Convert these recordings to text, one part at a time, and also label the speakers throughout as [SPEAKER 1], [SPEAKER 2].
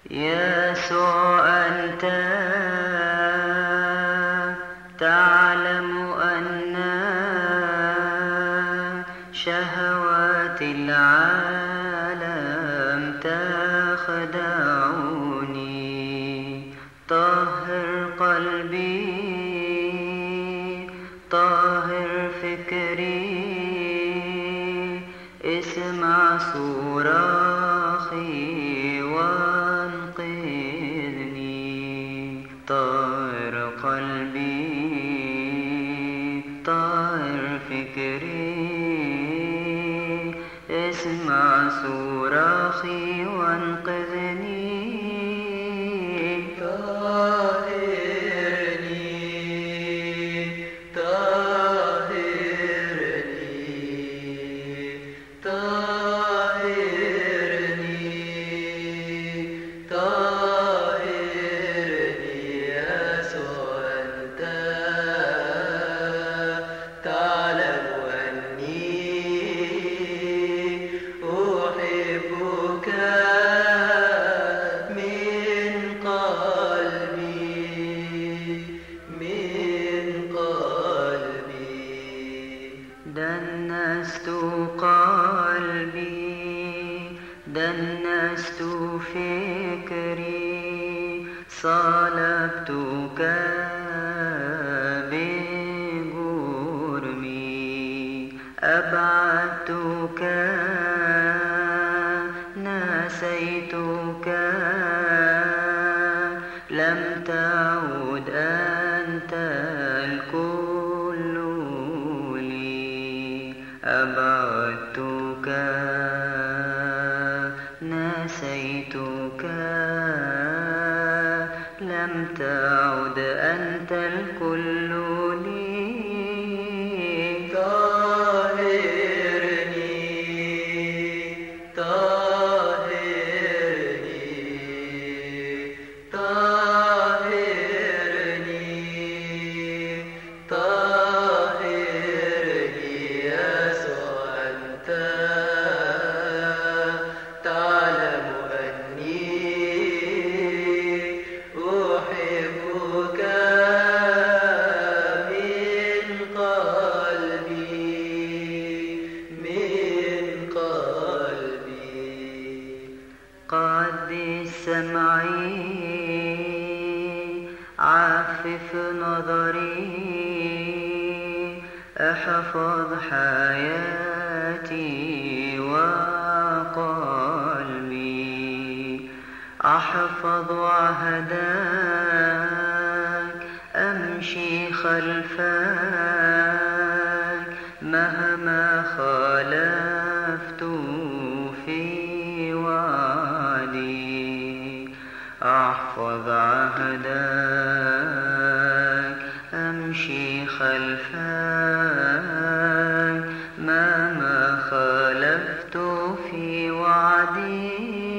[SPEAKER 1] يسوع أنت تعلم أن شهوات العالم تخدعني. طهر قلبي طهر فكري، اسمع صراخي وانقذني. طهر قلبي طهر فكري، اسمع صراخي وانقذني. دنست قلبي دنست فكري، صلبتك بجرمي. أبعدتك نسيتك، لم تعد أنت الكل لي. أبعدتك نسيتك، لم تعد أنت الكل لي. قدس سمعي عفف نظري، احفظ حياتي وقلبي. أحفظ عهدك أمشي خلفك، مهما خالفت في وعدي. أحفظ عهدك أمشي خلفك، مهما خالفت في وعدي.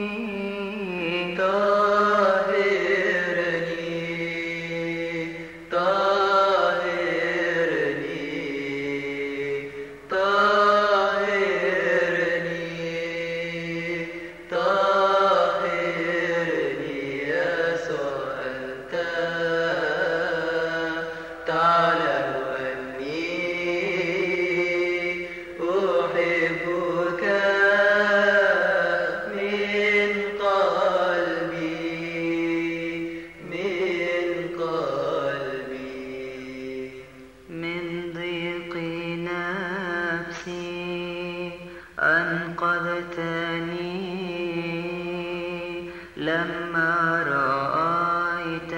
[SPEAKER 1] أنقذتني لما رأيت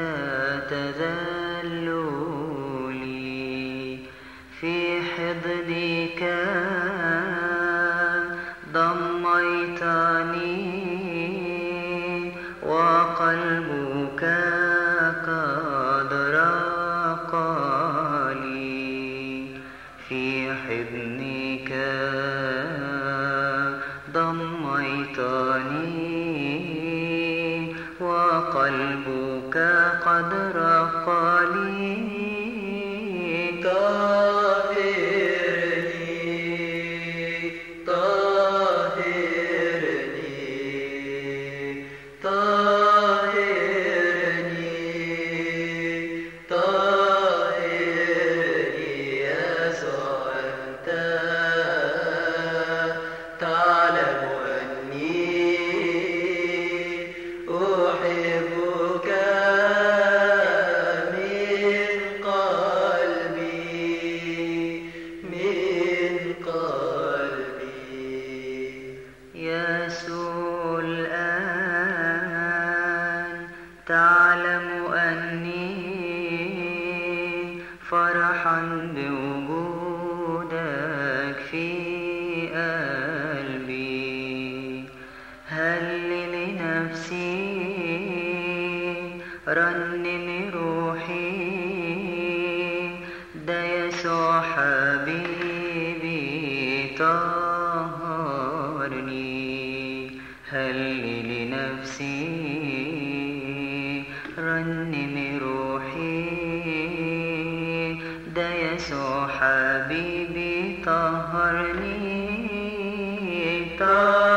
[SPEAKER 1] تذللي، في حضنك ضميتني وقلبك قد رق لي. في حضنك ضميتني وقلبك قد رق لي. طهرني حمد وجودك في قلبي. هلل نفسي رنم روحي، ده يسوع حبيبي طهرني. هلل نفسي رنم روحي، ده يسوع حبيبي طهرني.